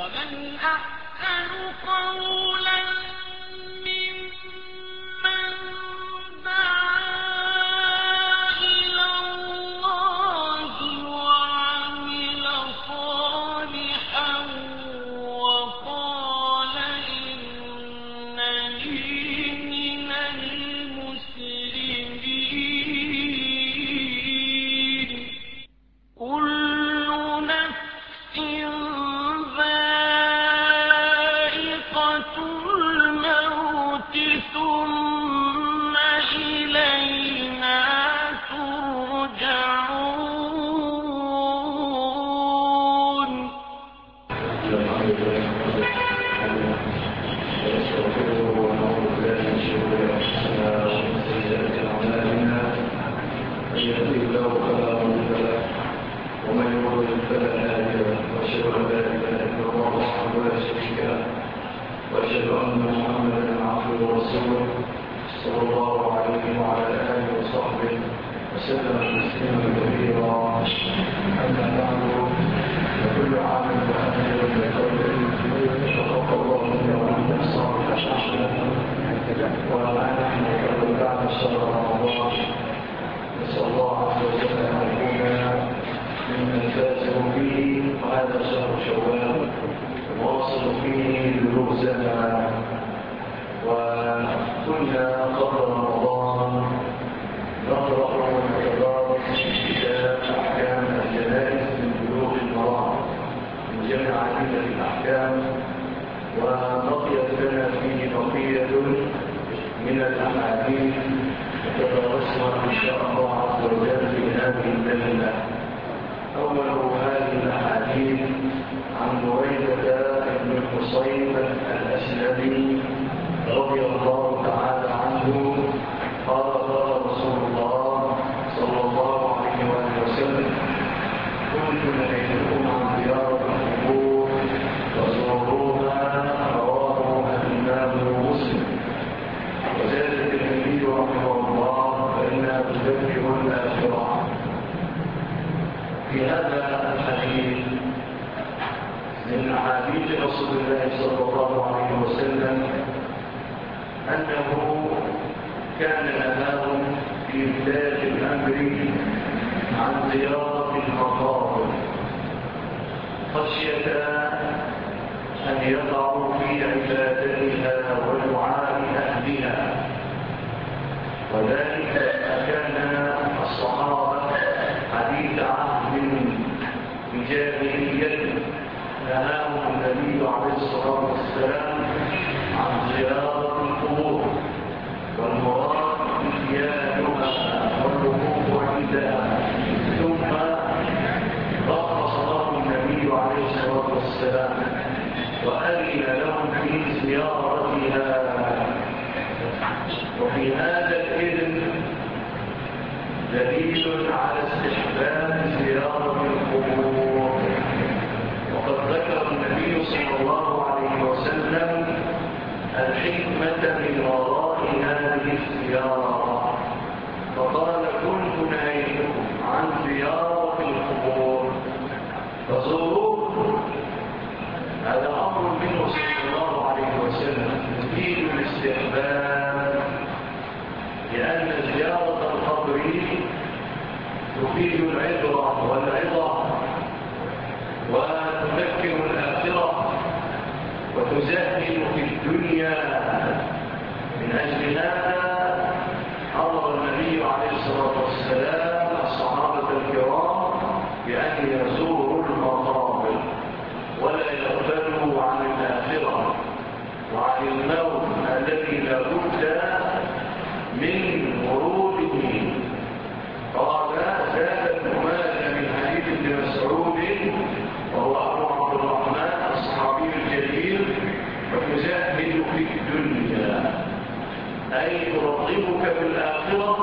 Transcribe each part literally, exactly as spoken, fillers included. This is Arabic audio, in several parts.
ومن أحسن قولا ممن دعا إلى الله وعمل صالحا وقال إنني من المسلمين. كل نفس ذائقة الموت ثم إلينا ترجعون. من يهده الله فلا مضل له ومن يضلل فلا هادي له واشهد ان لا اله الا الله وحده لا شريك له واشهد ان محمدا عبده ورسوله صلى الله عليه وعلى اله وصحبه وسلم تسليما كثيرا. اما بعد فكل عام وانتم بخير وتقبل الله منا ومنكم صالح الاعمال ونحن قد بعد شهر رمضان. نسأل الله عز وجل أن نكون ممن فازوا به وهذا شهر شوال واصل فيه دروسنا. وكنا قبل رمضان نقرأ ونتدارس كتاب أحكام الجنائز من بلوغ المرام من جمع عديدة الأحكام، وبقيت لنا فيه بقية من الأحاديث نتدارسها إن شاء الله عز وجل في هذه الليلة. أول هذه الأحاديث عن بريدة بن الحصين الأسلمي رضي الله تعالى عنه قال قال رسول الله صلى الله عليه وآله وسلم: كنت نهيتكم عن زيارة القبور وزوروها. رواه الإمام مسلم. وزاد الترمذي رحمه الله فإنها تذكر الآخرة. في هذا الحديث من أحاديث رسول الله صلى الله عليه وسلم أنه كان نهاهم في بداية الأمر عن زيارة المقابر خشية أن يقعوا في عبادتها ودعاء أهلها، وذلك كان الصحابة حديث عهد بجاهلية نهاهم النبي عليه الصلاة والسلام عن زيارة القبور، والمراد إتيانها والوقوف عندها، ثم رخص لهم النبي عليه الصلاة والسلام وأذن لهم في زيارتها. وفي هذا الإذن دليل على استحباب زيارة القبور. وقد ذكر النبي صلى الله عليه وسلم الحكمة من وراء هذه الزيارة، فقال: كنت نهيتكم عن زيارة القبور فزوروه. هذا أمر منه صلى الله عليه وسلم يفيد الاستحباب، لأن زيارة القبر تفيد العبرة والعظة وتذكر الآخرة وتزهد في الدنيا. من أجل هذا أمر النبي عليه الصلاة والسلام الصحابة الكرام بأن يزوروا المقابر ولا يغفلوا عن الآخرة وعن الموت الذي لا بد من وروده. قال: زاد ابن ماجه من حديث ابن مسعود وهو أبو عبد الرحمن الصحابي الجليل: وتزهد في الدنيا، أي ترغبك بالآخرة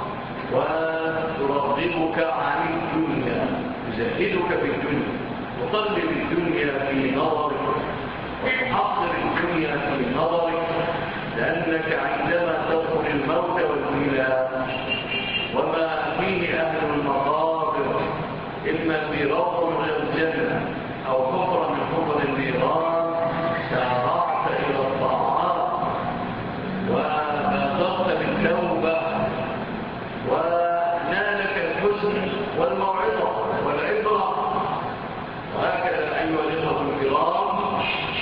وترغبك عن الدنيا، تزهدك بالدنيا، تقلب الدنيا في نظرك وتحقر الدنيا في نظرك، لأنك عندما تدخل الموت والميلاد وما فيه أهل المقابر إما في روض من الجنة أو حفرة من حفر النيران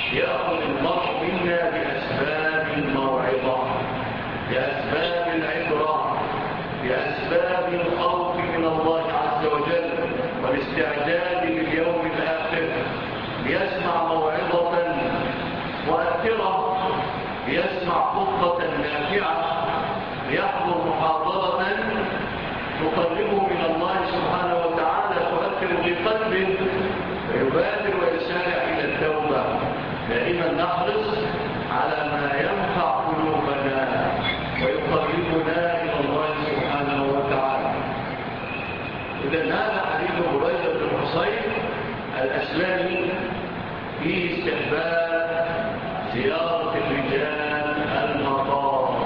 يأخذ المرء منا بأسباب الموعظة، بأسباب العبرة، بأسباب الخوف من الله عز وجل والاستعداد لليوم الآخر، ليسمع موعظة مؤثرة، ليسمع خطة نافعة، ليحضر محاضرة تقربه من الله سبحانه وتعالى، تؤثر بقلبه فيبادر ويسارع إلى التوبة. دائما نحرص على ما ينفع قلوبنا ويقربنا إلى الله سبحانه وتعالى. إذن هذا حديث بريدة بن حصين الأسلمي في استحباب زيارة الرجال المقابر.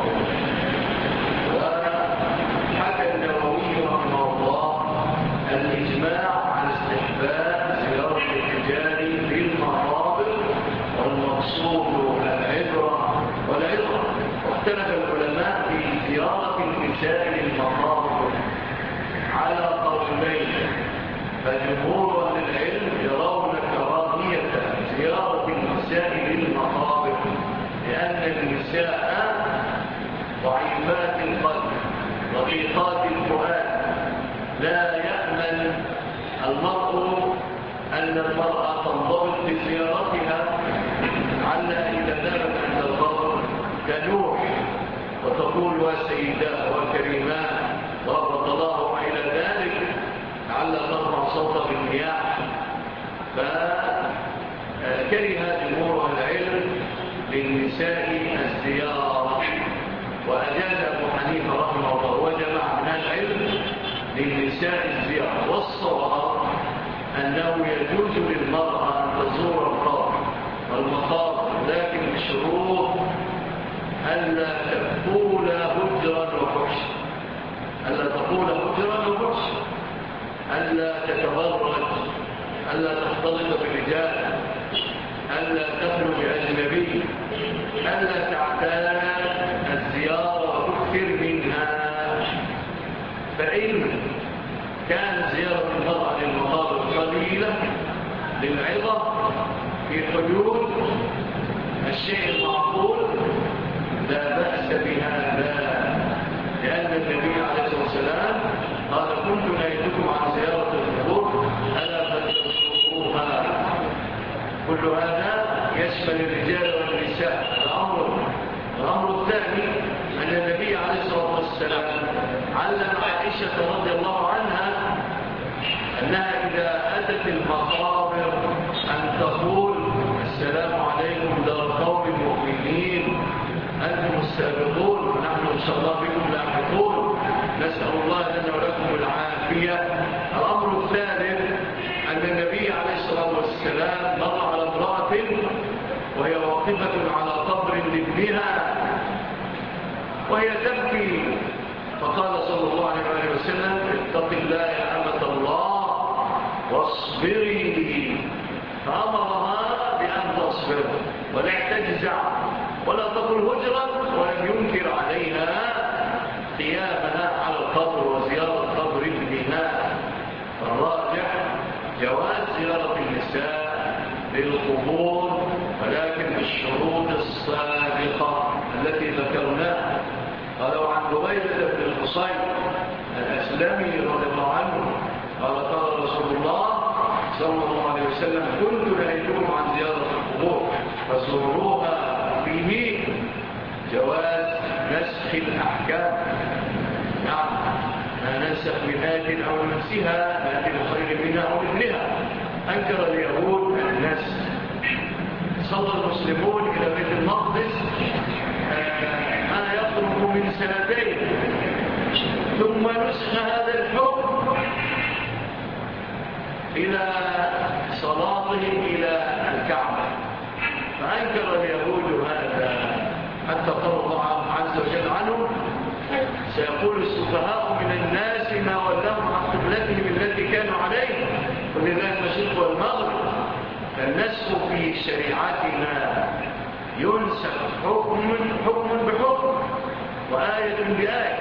وحكى النووي رحمه الله الإجماع على استحباب زيارة الرجال في المقابر، والمقصود العبرة والعظة. واختلف العلماء في زيارة النساء للمقابر على قولين، فجمهور أهل العلم يرون كراهية زيارة النساء للمقابر، لأن النساء ضعيفات القلب رقيقات الفؤاد، لا يأمن المرء أن المرأة تنضبط بزيارتها، لعلها إذا نامت عند القبر تنوح وتقول وسيداه وكريمان ضربت الله إلى ذلك، لعلها ترفع صوتها بالمياه. فكره جمهور العلم للنساء الزيارة، وأجاز أبو حنيفة رحمه الله وجمع من العلم للنساء الزيارة. والصواب أنه يجوز للمرأة أن تزور القبر والمقابر، لكن بشروط ألا تقول هجرا وفحشا، ألا تقول هجرا وفحشا، ألا تتبرج، ألا تختلط بالرجال، ألا تخلو بأجنبي، ألا تعتاد الزيارة وتكثر منها. فإن كان زيارة المرأة للمقابر قليلة للعظة في حدود الشيء المعقول لا بأس بهذا، لأن النبي عليه الصلاة والسلام قال كنت نهيتكم عن زيارة القبور ألا فلتزوروها. كل هذا يشمل الرجال والنساء. الأمر الأمر الثاني أن النبي عليه الصلاة والسلام علم عائشة رضي الله عنها أنها إذا أتت المقابر أن تقول السلام عليكم دار قوم المؤمنين أنتم السابقون ونحن إن شاء الله بكم لاحقون، نسأل الله لنا ولكم العافية. الأمر الثالث أن النبي عليه الصلاة والسلام مر على امرأة وهي واقفة على قبر لابنها وهي تبكي، فقال صلى الله عليه وسلم اتق الله يا أمة الله واصبري، فأمرها بأن تصبر ولا تجزع ولا تقل هجرا، ولم ينكر عليها قيامها على القبر وزيارة قبر ابنها. فالراجح جواز زيارة النساء للقبور، ولكن بالشروط السابقة التي ذكرناها. قالوا عن بريدة بن الحصين الأسلمي رضي الله عنه قال قال رسول الله صلى الله عليه وسلم كنت نهيتكم عن زيارة القبور فزوروها، فيه جواز نسخ الأحكام. نعم، ما ننسخ من آية أو ننسها نأتي بخير منها أو مثلها. أنكر اليهود النسخ، صلى المسلمون إلى بيت المقدس ما يقرب من سنتين، ثم نسخ هذا الحكم إلى صلاتهم إلى الكعبة، فأنكر اليهود هذا حتى قال الله عز وجل عنهم سيقول السفهاء من الناس ما ولاهم عن قبلتهم التي كانوا عليه ولله المشرق والمغرب. فالنسخ في شريعتنا ينسخ حكم حكم بحكم، وآية بآية،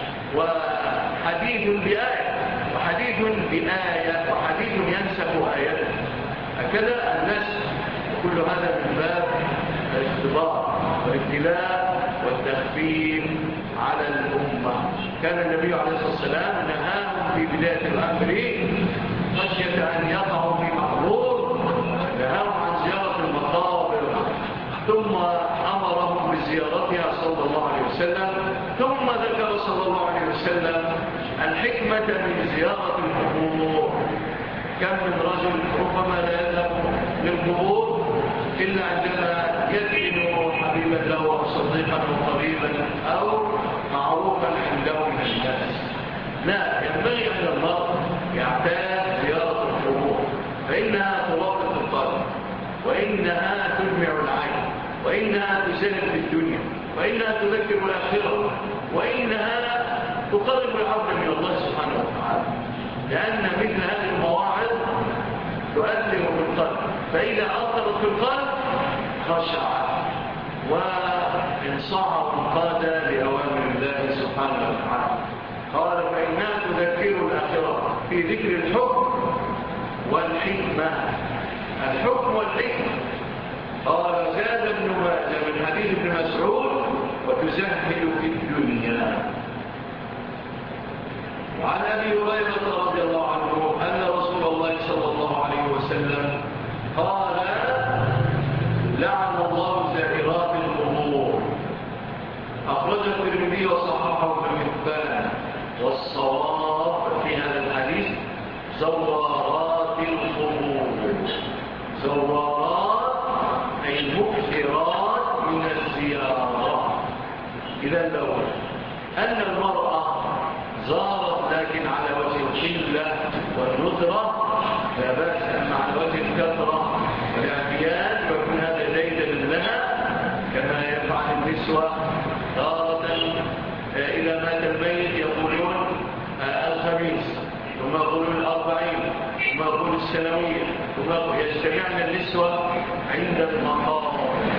وحديث بآية، وحديث بآية، وحديث ينسخ آية. هكذا النسخ. كل هذا من باب الاختبار والابتلاء والتخفيف على الأمة. كان النبي عليه الصلاة والسلام نهاهم في بداية الأمر خشية أن يقعوا في محظور، نهاهم عن زيارة المقابر، ثم أمرهم بزيارتها صلى الله عليه وسلم، ثم ذكر صلى الله عليه وسلم الحكمة من زيارة القبور. كم من رجل ربما لا يذهب للقبور إلا عندما يدعو حبيبا له أو صديقا أو قريبا أو معروفا عنده من الناس. لا، ينبغي أن المرء يعتاد زيارة القبور، فإنها ترافق القلب، وإنها تجمع العين، وإنها تسهل في الدنيا، وإنها تذكر الآخرة، وإنها تقرب العبد من الله سبحانه وتعالى، لأن مثل هذه المواعظ تؤثر في القلب، فإذا أثرت في القلب خشع وانصاع وانقاد لأوامر الله سبحانه وتعالى. قال فإنها تذكر الآخرة في ذكر الحكم والحكمة. الحكم والحكمة. قال زاد ابن ماجه من حديث ابن مسعود وتزهد في الدنيا. وعن أبي هريرة رضي الله عنه أن رسول الله صلى الله عليه وسلم قال لعن الله زائرات القبور. أخرجه الترمذي وصححه ابن حبان، والصواب في هذا الحديث زوارات القبور. زوارات أي المكثرات من الزيارة. إذا لو أن المرأة زارت لكن على وجه القلة والندرة لا بأس، أما على وجه الكثرة والاعتياد فيكون هذا جيدا لها، كما يفعل النسوة تارة إذا مات الميت يقولون الخميس، ثم يقولون الأربعين، ثم يقولون السنوية، ثم يجتمعن النسوة عند المقام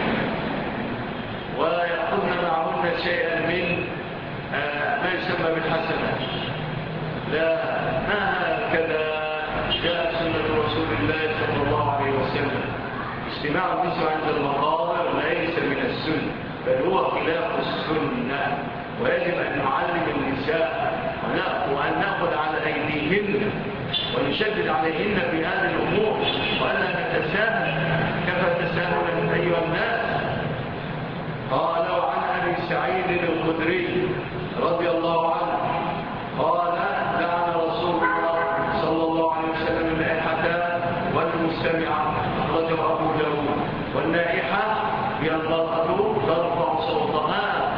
ويأخذن معهن شيئا من ما يسمى بالحسنات. لا، ما هكذا جاء سنة رسول الله صلى الله عليه وسلم. اجتماع النسوة عند المقابر ليس من السنة، بل هو خلاف السنة، ويجب أن نعلم النساء وأن نأخذ على أيديهن ونشدد عليهن في هذه الأمور، وألا نتساهل كما تساهل أيها الناس. قال وعن أبي سعيد الخدري رضي الله عنه قال لعن رسول الله صلى الله عليه وسلم النائحة والمستمعة. أخرجه أبو داود. والنائحة هي المرأة ترفع صوتها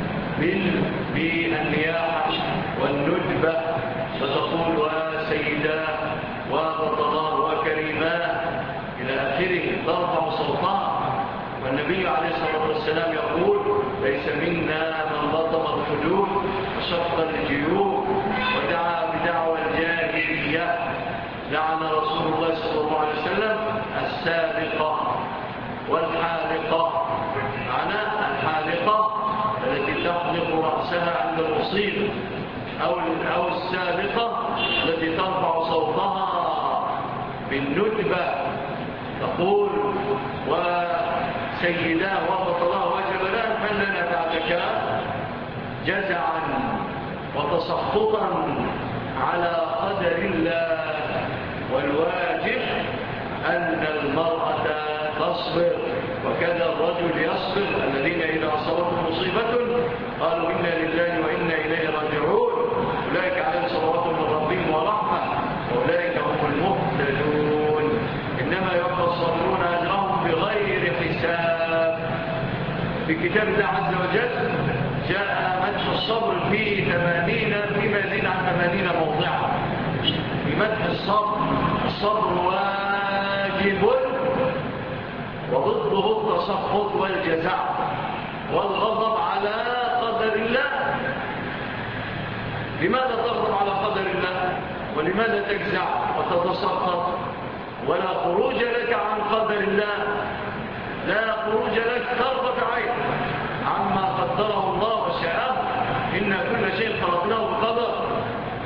بالنياحة والندبة فتقول وسيداه وبطلاه وكريماه إلى آخره، ترفع صوتها. والنبي عليه الصلاة والسلام يقول ليس منا من لطم الخدود وشق الجيوب ودعا بدعوى الجاهلية. لعن رسول الله صلى الله عليه وسلم السابقة والحالقة. معنى الحالقة التي تحلق رأسها عند المصيبة، أو أو السابقة التي ترفع صوتها بالندبة تقول وسيداه وبطلاه وجبلاه فلنا بعدك جزعا وتسخطا على قدر الله. والواجب أن المرأة تصبر، وكذا الرجل يصبر. الذين إذا أصابتهم مصيبة قالوا إنا لله وإنا إليه راجعون أولئك عليهم صلوات من ربهم ورحمة وأولئك هم المهتدون. إنما يوفى الصابرون أجرهم بغير حساب. في كتاب الله عز وجل جاء مدح الصبر في ثمانين فيما يزيد عن ثمانين موضعا في مدح الصبر. الصبر واجب وضده التسخط والجزع والغضب على قدر الله. لماذا تغضب على قدر الله؟ ولماذا تجزع وتتسخط؟ ولا خروج لك عن قدر الله، لا خروج لك طرفة عين عما قدره الله وشاءه. إن كل شيء خلقناه بقدر،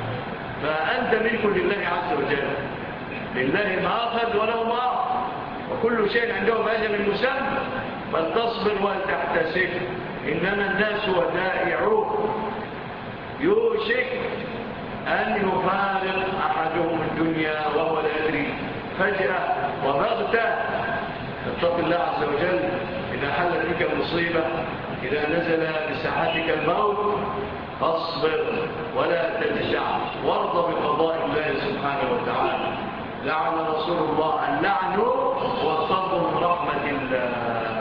فأنت ملك لله عز وجل، لله ما أخذ وله ما أعطى، وكل شيء عندهم أجل مسمى، فلتصبر ولتحتسب، إنما الناس ودائعون يوشك أن يفارق أحدهم الدنيا وهو لا يدري، فجأة وبغتة. اتق الله عز وجل إذا حلت بك المصيبة، إذا نزل لساحتك الموت، فاصبر ولا تجزع وارض بقضاء الله سبحانه وتعالى. لعن رسول الله اللعن والطرد من رحمة الله،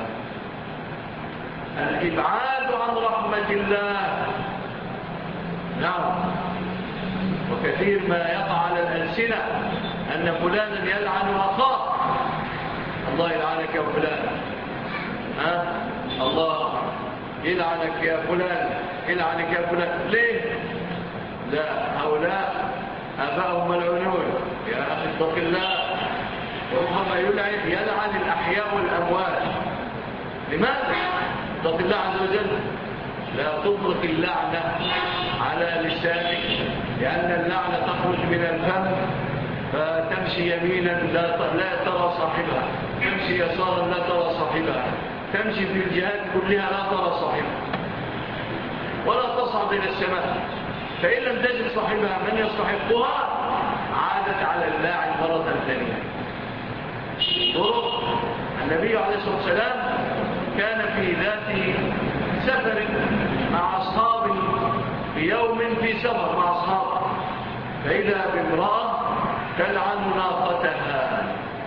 الإبعاد عن رحمة الله. نعم، وكثير ما يقع على الألسنة أن فلانا يلعن أخاه، الله يلعنك يا فلان، ها؟ الله يلعنك يا فلان، يلعنك يا فلان. ليه؟ لا، هؤلاء آباؤهم ملعونون. يا أخي اتق الله. وربما يلعن يلعن الأحياء والأموات. لماذا؟ اتق الله عز وجل. لا تطلق اللعنة على لسانك، لأن اللعنة تخرج من الفم فتمشي يمينا لا لا ترى صاحبها، تمشي يسارا لا ترى صاحبها، تمشي في الجهات كلها لا ترى صاحبها، ولا تصعد إلى السماء. فإن لم تجد صاحبها من يستحقها عادت على اللاعن مرة ثانية. طرق النبي عليه الصلاة والسلام كان في ذات سفر مع أصحابه في يوم في سفر مع أصحابه، فإذا بامرأة تلعن ناقتها،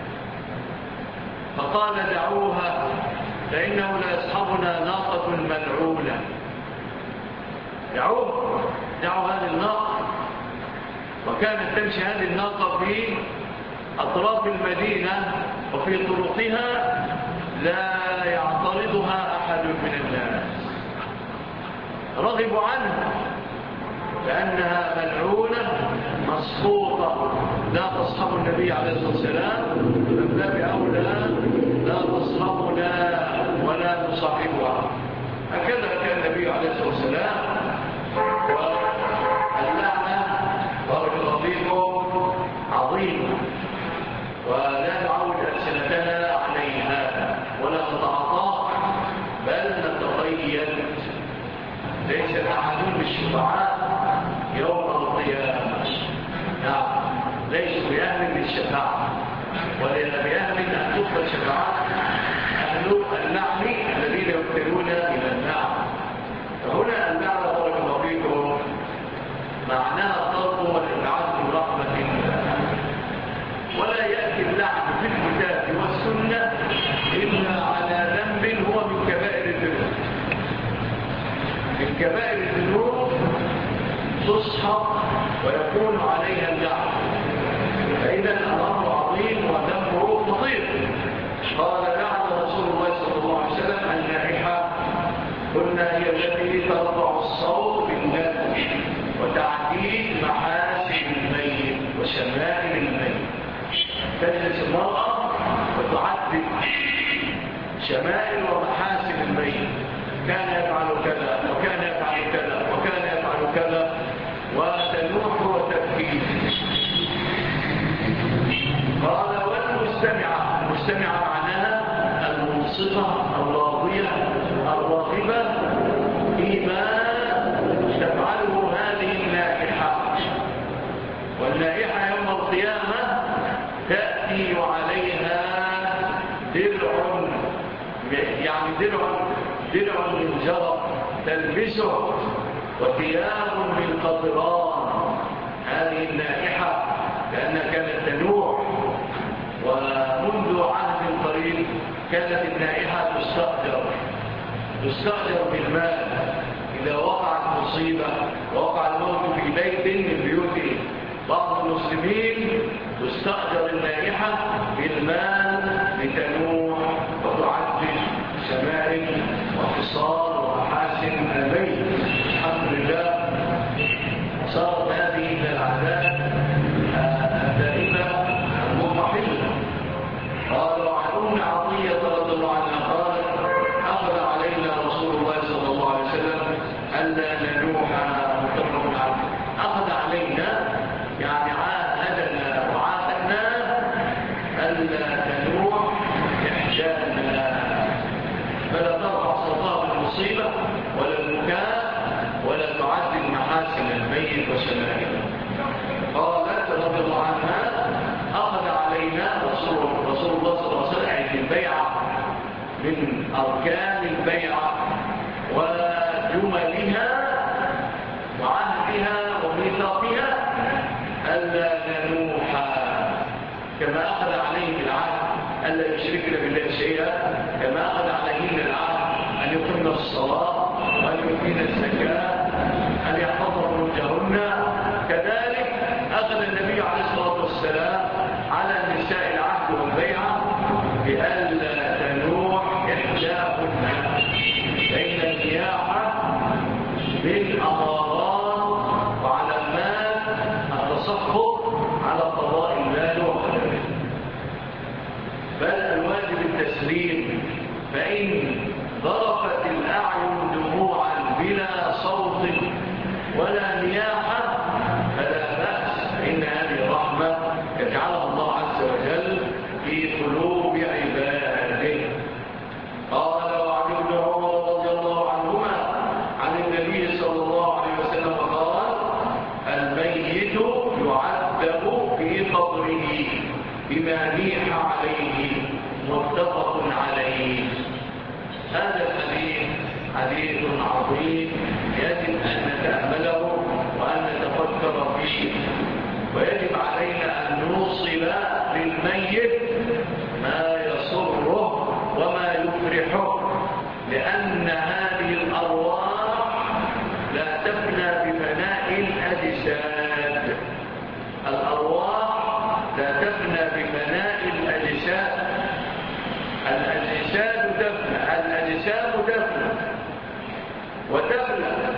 فقال دعوها فإنه لا يصحبنا ناقة ملعونة. دعوه دعوا هذه الناقة. وكانت تمشي هذه الناقة في أطراف المدينة وفي طرقها لا يعترضها أحد من الناس، رغبوا عنها لأنها ملعونة مسقوطة لا تصحب النبي عليه الصلاة والسلام، من باب أولى لا تصحبنا ولا نصاحبها. هكذا كان النبي عليه الصلاة والسلام. واللعنة بارك الله فيكم عظيمة، ولا نعود ألسنتنا عليها ولا نتعاطاها، بل نتقيد. ليس أحد بالشفعاء يوم القيامة. نعم، ليس بأهل للشفاعة، ولا بأهل أن تقبل شفاعات أهل اللعن الذين يبتلون إلى اللعن. فهنا اللعن بارك الله فيكم معناها الطرد والإبعاد من رحمة الله. ولا يأتي اللعن في الكتاب والسنة إلا على ذنب هو من كبائر الذنوب. من كبائر الذنوب تصحب ويكون عليها اللعن، فإذا الأمر عظيم وذنبه خطير. قال لعن رسول الله صلى الله عليه وسلم النائحة، قلنا هي التي ترفع الصوت بالندب وتعديل محاسن الميت وشمائل الميت. تجلس المرأة وتعدل شمائل ومحاسن الميت، كان يفعل كذا وكان يفعل كذا وكان يفعل كذا، وتنوح وتبكي. قال والمستمعة، المستمعة معناها المنصفة الراضية الراغبة فيما تفعله هذه النائحة. والنائحة يوم القيامة تأتي وعليها درع، يعني درع درع من جرب تلبسه، وثياب من قطران. هذه النائحة لأنها كانت تنوح، ومنذ عهد قريب كانت النائحة تستأجر تستأجر بالمال. إذا وقعت مصيبة ووقع الموت في بيت من بيوت بعض المسلمين تستأجر النائحة بالمال لتنوح وتعدل شمائل وخصال ومحاسن البيت. الحمد لله صارت هذه من العادات الدائمة المنضبطة. قال وعن أم عطية رضي الله عنها قالت أخذ علينا رسول الله صلى الله عليه وسلم ألا ننوح متفق عليه. أخذ علينا يعني عاهدنا وعاهدنا ألا ننوح لأن البيعة من أركان البيعة وجملها وعهدها وميثاقها ألا ننوح كما أخذ عليه العهد ألا يشركن بالله شيئا، كما أخذ عليهن العهد أن يقمن الصلاة وأن يؤتين الزكاة أن يحفظن فروجهن. كذلك أخذ النبي عليه الصلاة والسلام على النساء العهد والبيعة بألا تنوح إحداهن، فإن النياحة من أمارات وعلامات التصحب على قضاء المال وقدره، بل الواجب التسليم. فإن ضرفت الأعين دموعا بلا صوت ولا نياحة فلا بأس، فإن هذه رحمة يجعلها الله عز وجل في قلوب عباده. قال وعن ابن عمر رضي الله عنهما عن النبي صلى الله عليه وسلم قال الميت يعذب في قبره بما نيح عليه، متفق عليه. هذا الحديث حديث عظيم يجب أن نتأمله وأن نتفكر فيه، ويجب علينا أن نوصل للميت ما يسره وما يفرحه، لأن هذه الأرواح لا تفنى بفناء الأجساد. الأرواح لا تفنى بفناء الأجساد. الأجساد تفنى، الأجسام تفنى وتفنى،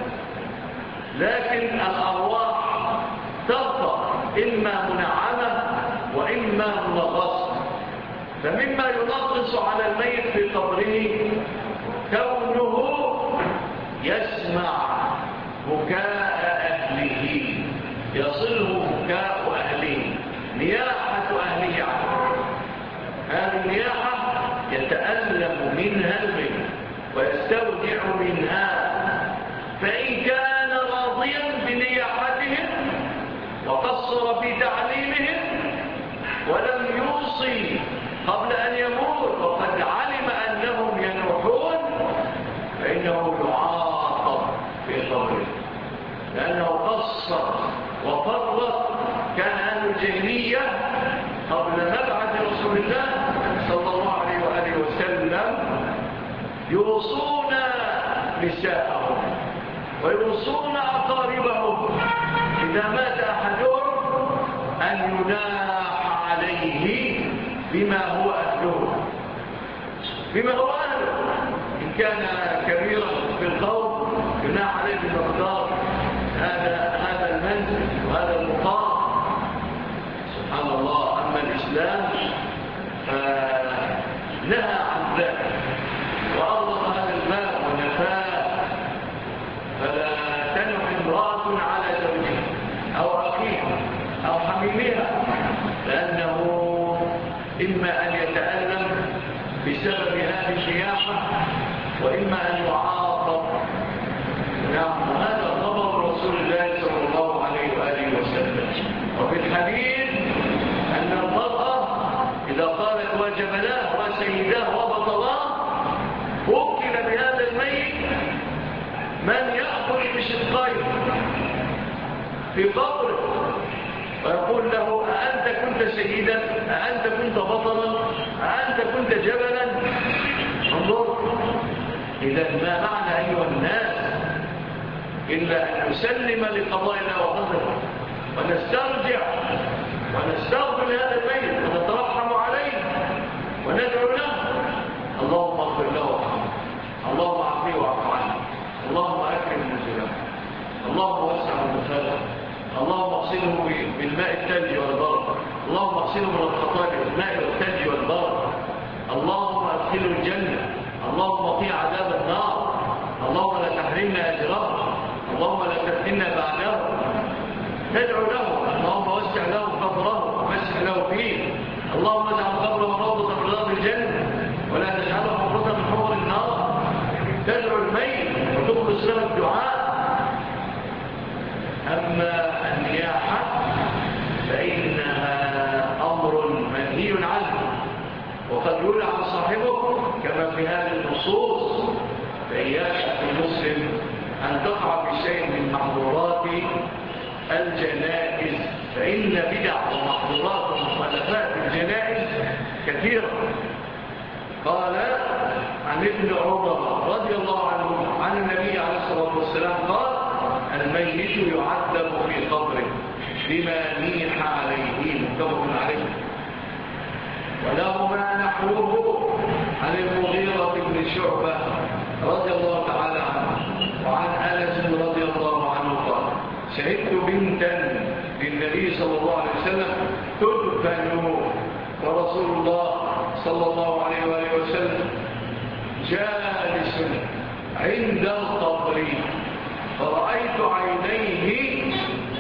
لكن الأرواح تبقى إما منعمة وإما منغصة. فمما ينغص على الميت في قبره كونه يسمع بكاء أهله، يصله بكاء أهله، نياحة أهله عنه. هذه النياحة يتألم منها الميت ويستودع منها، فإن كان راضيا بنياحتهم وقصر في تعليمهم ولم يوصي قبل أن يموت وقد علم أنهم ينوحون، فإنه يعاقب في قبره لأنه قصر وفرط. كان أهل الجاهلية قبل مبعث رسول الله صلى الله عليه وآله وسلم يوصون نساءهم ويوصون أقاربهم إذا مات أحدهم أن يناح عليه بما هو أهله، بما هو أهله. إن كان كبيرا في القوم يناح عليه بمقدار هذا هذا المنزل وهذا المقام. سبحان الله. أما الإسلام فنهى عن ذلك وأرض هذا الباب ونفاه. فلا تنح امرأة على زوجها أو أخيها أو حميمها، لأنه إما أن يتألم بسبب هذه النياحة وإما أن يعاقب. نعم، هذا خبر رسول الله صلى الله عليه وآله وسلم. وفي الحديث أن المرأة إذا قالت وجبناه وسيداه وبطلاه وكل بهذا الميت من يأخذ بشقيه في قبره ويقول له أأنت كنت سيدا، أأنت كنت بطلا، أأنت كنت جبلا. انظر، إذا ما معنى أيها الناس إلا أن نسلم لقضاء الله وقدره ونسترجع ونستغفر لهذا الميت ونترحم عليه وندعو له. اللهم اغفر له وارحمه، اللهم اعفيه واعف عنه، اللهم اكرم نزله، اللهم وسع مدخله، اللهم اغسله بالماء الثلج والبرد، اللهم اغسله من الخطايا بالماء والثلج والبرد، اللهم ادخله الجنه، اللهم قي عذاب النار، اللهم لا تحرمنا اجره، اللهم لا تفتنا بعده. ندعو له، اللهم وسع له قبره وفسح له فيه، اللهم اجعل قبره روضة من رياض الجنة ولا تجعله حفرة من حفر النار. تدعو الميت وتخلص له الدعاء. أما النياحة فإنها أمر منهي عنه، وقد يلعن كما في هذه النصوص، فإياك المسلم أن تقع بشيء من محظورات الجنائز، فإن بدع ومحظورات ومخالفات الجنائز كثيرة. قال عن ابن عمر رضي الله عنه عن النبي عليه الصلاة والسلام قال: الميت يعذب في قبره بما نيح عليه، متفق عليه. ولهما نحوه عن المغيرة بن شعبة رضي الله تعالى عنه وعن أنس رضي الله عنه قال: شهدت بنتا للنبي صلى الله عليه وسلم تدفن ورسول الله صلى الله عليه وآله وسلم جالس عند القبر، فرأيت عينيه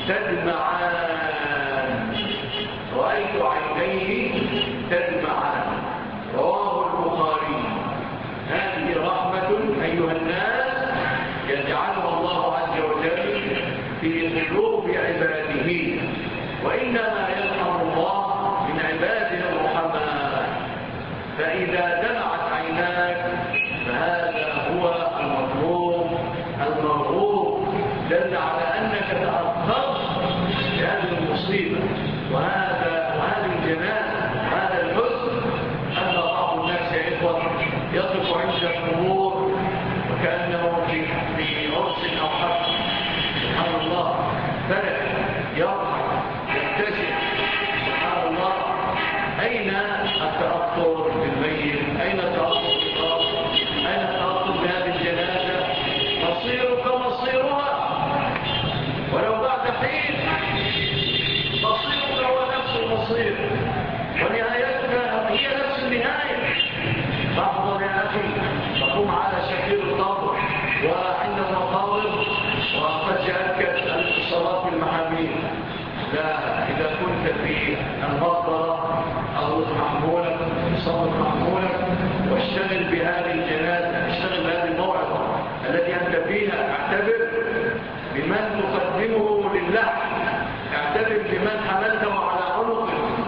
تدمعان رأيت عينيه تدمعان رواه البخاري. هذه رحمة أيها الناس يجعلها الله عز وجل في قلوب عباده، وإنما يرحم الله من عباده الرحماء. فإذا دمعت عيناك فهذا هو المطلوب المرغوب، دل على أنك تأثرت بهذه المصيبة وهذا وهذه الجنازة وهذا الحزن. أن بعض الناس يا إخوة يقف عند القبور وكأنه في في عرس أو حفل، سبحان الله، فرح يضحك يبتسم، سبحان الله. أين التأثر بالميت؟ أين التأثر بالقبر؟ أين التأثر بهذه الجنازة؟ مصيرك مصيرها ولو بعد حين، مصيرك هو نفس المصير ونهايتك هي نفس النهاية. فاحضر يا أخي، تقوم على شكل القبر وعند المقابر وقد جاءتك الاتصالات بالمحامين. لا، إذا كنت في المقبرة أغلق محمولك، صبر محمولك، واشتغل بهذه الجنازة، اشتغل بهذه الموعظة التي أنت فيها. اعتبر بمن تقدمه لله، اعتبر بمن حملته على عنقك،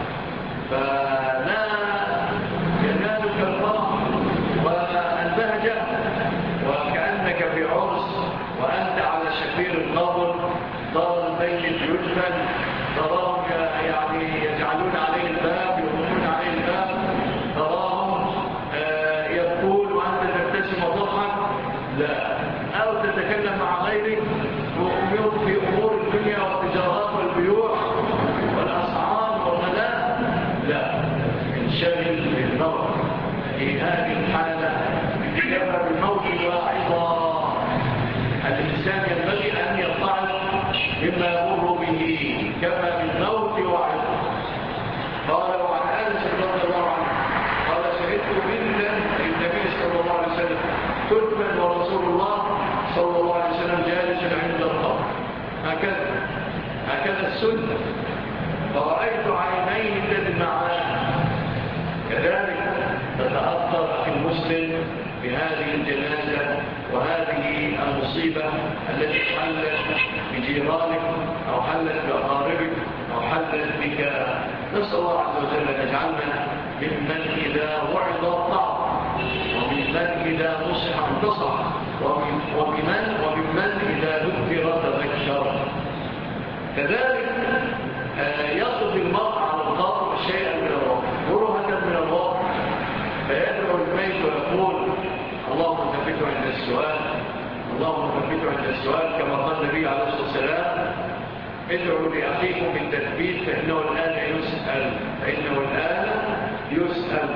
فلا ينالك الفرح والبهجة وكأنك في عرس وأنت على شفير القبر. دار الميت يدفن، تراهم يعني يجعلون عليه الباب، يغلقون عليه الباب، تراهم آه يقول وأنت تبتسم وتضحك. لا، أو تتكلم مع غيرك في أمور الدنيا والتجارات والبيوع والأسعار والغلاء. لا، انشغل بالنظر في هذه الحالة. كما بالموت واعظا، الإنسان ينبغي أن يرتعظ مما يمر به، كما بالموت واعظا. قال وعن أنس رضي الله عنه قال: شهدت بنتا للنبي صلى الله عليه وسلم تدفن ورسول الله صلى الله عليه وسلم جالس عند القبر. هكذا هكذا السنة. فرأيت عينيه تدمعان. كذلك تتأثر أخي المسلم بهذه الجنازة وهذه المصيبة التي حلت بجيرانك أو حلت بأقاربك أو حلت بك. نسأل الله عز وجل أن يجعلنا ممن إذا وعظ طاع، وممن إذا نصح انتصح، وممن وممن إذا ذكر تذكر. كذلك يقضي المرء على القبر شيئا من الوقت، برهة من الوقت، فيدعو الميت ويقول: اللهم ثبته عند السؤال، اللهم ثبته عند السؤال، كما قال النبي عليه الصلاة والسلام: ادعوا لأخيكم بالتثبيت فإنه الآن يسأل فإنه الآن يسأل.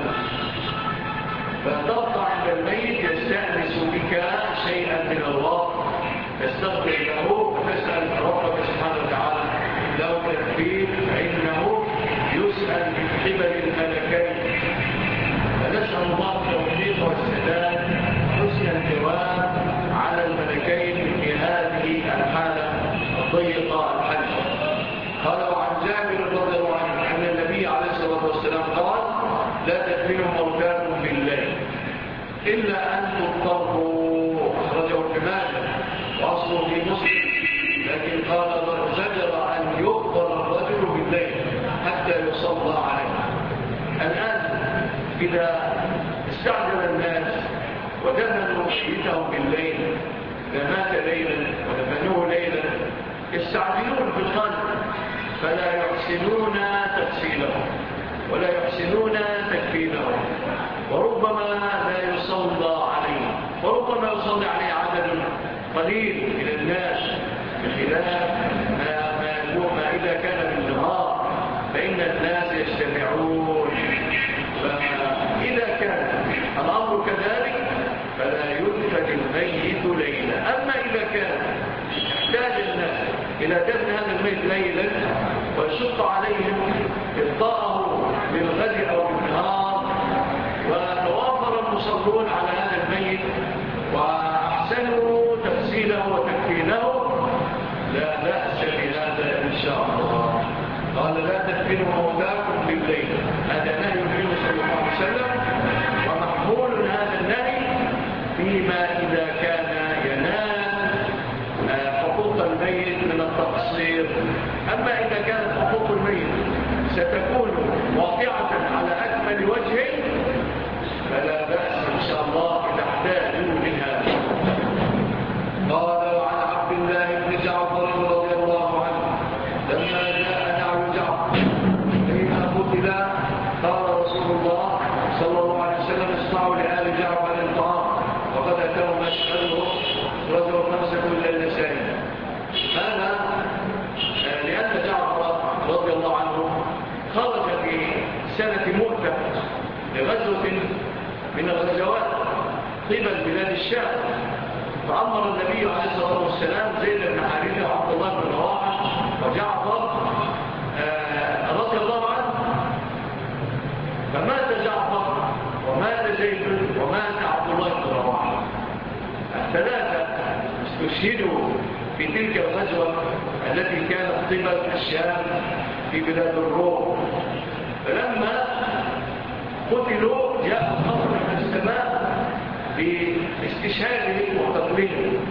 فتبقى عند الميت يستأنس بك شيئا من الوقت، تستغفر له وتسأل ربك سبحانه وتعالى له تثبيت، فإنه يسأل من قبل الملكين. فنسأل الله التوفيق والسداد حسن الجواب على الملكين في هذه الحالة الضيقة الحجة. قال وعن جابر رضي الله عنه أن النبي عليه الصلاة والسلام قال: لا تدفنوا موتاكم بالليل إلا أن تضطروا. أخرجه ابن ماجه وأصله في مسلم، لكن قال زجر أن يقبر الرجل بالليل حتى يصلى عليه. الآن إذا استعجل الناس ودفنوا ميتهم بالليل، إذا مات ليلا ودفنوه ليلا يستعجلون في القلب فلا يحسنون تغسيله ولا يحسنون تكفينه، وربما لا يصلى عليه، وربما يصلي عليه عدد قليل من الناس بخلاف ما, ما, ما إذا كان بالنهار فإن الناس يجتمعون. فإذا كان الأمر كذلك فلا يدفن الميت ليلا. أما إذا كان يحتاج الناس إلى دفن هذا الميت ليلا ويشق عليهم إبطاءه بالغد أو بالنهار وتوافر المصلون على هذا الميت وأحسنوا تغسيله وتكفينه لا بأس بهذا إن شاء الله. قال لا تدفنوا موتاكم بالليل، هذا نهي النبي صلى الله عليه وسلم، ومحمول هذا النهي فيما إذا كان ينال حقوق الميت من التقصير. أما إذا كانت حقوق الميت ستكون واقعة على أكمل وجه فلا بأس إن شاء الله إذا احتاجوا منها. قال وعن عبد الله بن جعفر رضي الله عنه لما جاء نعي جعفر حين قتل قال رسول الله صلى الله عليه وسلم اصنعوا لآل جعفر الطعام وقد أتوا مشهده رجل خمسة إلى اللسان. هذا لأن جعفر رضي الله عنه خرج في سنة مؤتة لغزوة من الغزوات قبل بلاد الشام، فأمر النبي عليه الصلاة والسلام زيد بن حارثة وعبد الله بن رواحة وجعفر رضي الله عنه، فمات جعفر ومات زيد ومات عبد الله بن رواحة، الثلاثة استشهدوا في تلك الغزوة التي كانت قبل الشام في بلاد الروم. فلما قتلوا جاء الخبر من السماء باستشهادهم وقتلهم،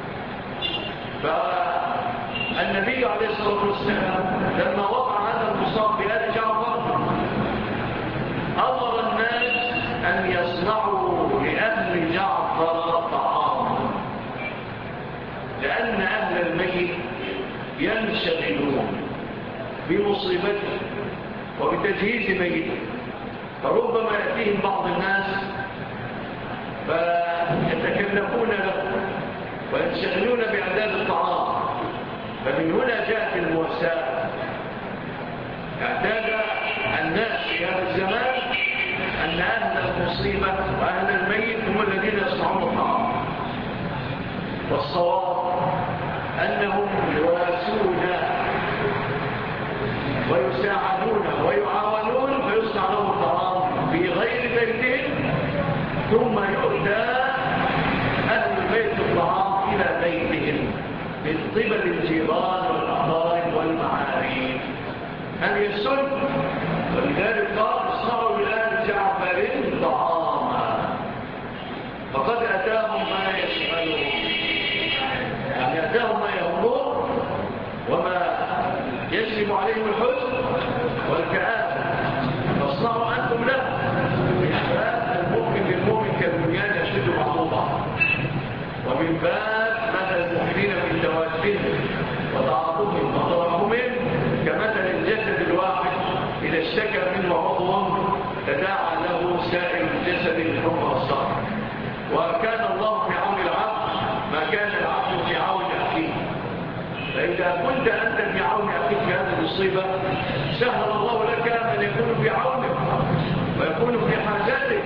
فالنبي عليه الصلاة والسلام لما وقع هذا المصاب بآل جعفر أمر الناس أن يصنعوا لأهل جعفر طعاما، لأن أهل الميت ينشغلون بمصيبته وبتجهيز ميته، فربما يأتيهم بعض الناس فيتكلفون له وينشغلون بإعداد الطعام. فمن هنا جاءت المواساة، اعتاد الناس في هذا الزمان أن أهل المصيبة وأهل الميت هم الذين يصنعون الطعام، والصواب أنهم يواسون ويساعدون ويعاونون فيصنع لهم الطعام في غير بيتهم، ثم يؤتى أهل البيت الطعام إلى بيتهم من قبل الجيران والأقارب والمعارف. هذه السنة، ولذلك قال اصنعوا لآل جعفر طعاما فقد أتاهم ما يشغلهم، يعني أتاهم ما يهمهم وما يجلب عليهم الحزن والكآبة، فاصنعوا أنتم له. المؤمن للمؤمن كالبنيان يشد بعضه، ومن باب مثل المؤمنين من توادهم وتعاطفهم وتراحمهم كمثل الجسد الواحد إذا اشتكى منه عضو تداعى له سائر الجسد بالحمى والسهر. وكان الله في عون العبد ما كان العبد في عون أخيه، فإذا كنت أنت في عون أخيك في هذه المصيبة سهل الله لك أن يكون في عونك ويكون في حاجاتك.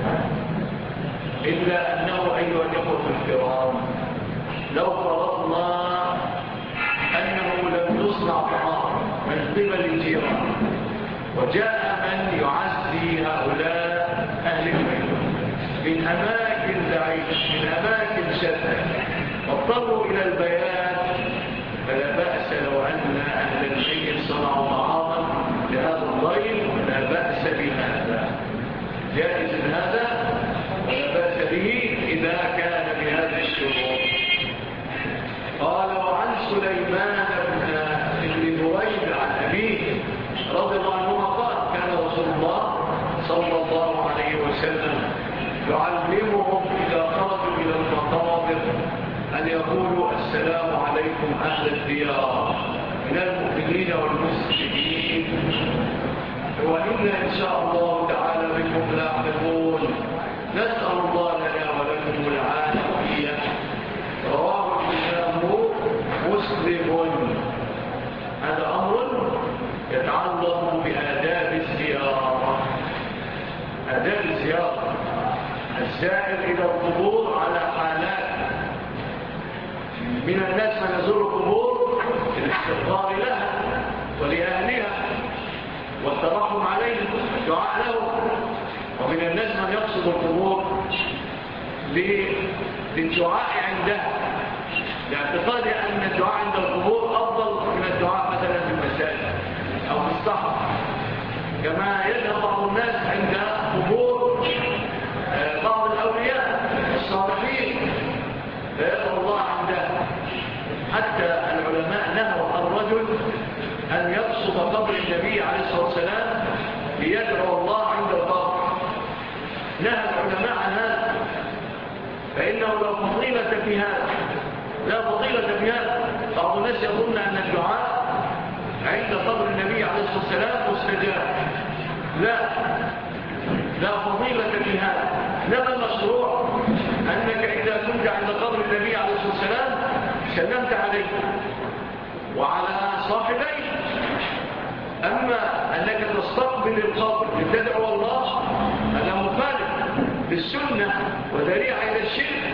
إلا أنه أيها الأخوة الكرام لو فرضنا أنه لم يصنع طعام من قبل الجيران وجاء من يعزي هؤلاء أهل البيت من أماكن بعيدة من أماكن شتى واضطروا إلى البيات، فلا بأس لو أن أهل البيت صنعوا طعاما لهذا الضيف، لا بأس بهذا، جائز هذا ولا بأس به إذا كان بهذه الشروط. قال وعن سليمان بن بريد عن أبيه رضي الله عنه قال كان رسول الله صلى الله عليه وسلم يعلمهم إذا خرجوا إلى المقابر أن يقولوا السلام عليكم أهل الديار من المؤمنين والمسلمين، وإنا إن شاء الله تعالى بكم لاحقون. نسأل الله لنا ولكم العافية. رواه الإمام مسلم. هذا أمر يتعلق بآداب الزيارة. آداب الزيارة: الزائر إلى القبور على حالات. من الناس من يزور القبور للاستغفار لها ولأهلها والترحم عليهم والدعاء لهم، ومن الناس من يقصد القبور للدعاء عندها، لاعتقاد أن الدعاء عند القبور أفضل من الدعاء مثلا في المساجد أو في الصحراء، كما يذهب بعض الناس عند قبور بعض الأولياء الصالحين فيدعو الله عندها. حتى العلماء نهوا الرجل أن يقصد قبر النبي عليه الصلاة والسلام ليدعو الله عند القبر. نهى العلماء عن هذا، فإنه لا فضيلة في هذا، لا فضيلة في هذا. بعض الناس يظن أن الدعاء عند قبر النبي عليه الصلاة والسلام مستجاب. لا، لا فضيلة في هذا. إنما المشروع أنك إذا كنت عند قبر النبي عليه الصلاة والسلام سلمت عليه وعلى صاحبيه. أما أنك تستقبل القبر لتدعو الله هذا مخالف للسنة وذريعة إلى الشرك.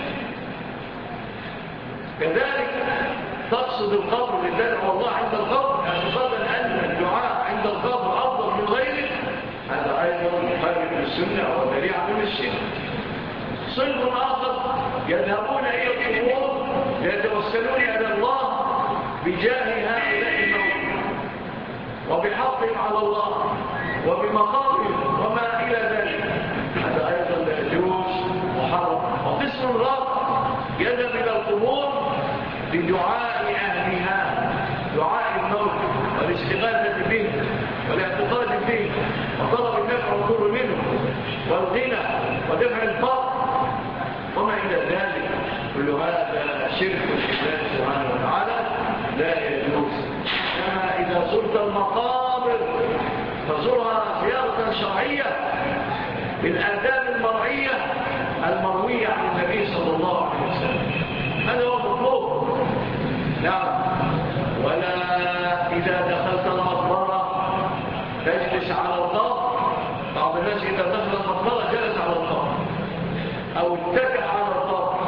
كذلك تقصد القبر لتدعو الله عند القبر اعتقادا أن الدعاء عند القبر أفضل من غيره، هذا أيضا مخالف للسنة وذريعة إلى الشرك. صنف آخر يذهبون إلى القبور ليتوسلون إلى الله بجاه هؤلاء الموت وبحقهم على الله وبمقامهم وما إلى ذلك، هذا أيضا لا يجوز محرم. وقسم رابع يذهب إلى القبور بدعاء أهلها، دعاء الموت والاستغاثة به والاعتقاد به وطلب النفع والضر منه والغنى ودفع الفقر وما إلى ذلك. كل هذا شرك بالله سبحانه وتعالى لا يجوز. كما إذا زرت المقابر فزرها زيارة شرعية بالآداب المرعية المروية عن النبي صلى الله عليه وسلم، هذا هو المطلوب. نعم. ولا إذا دخلت المقبرة تجلس على القبر. بعض الناس إذا دخل المقبرة جلس على القبر أو اتكأ على القبر.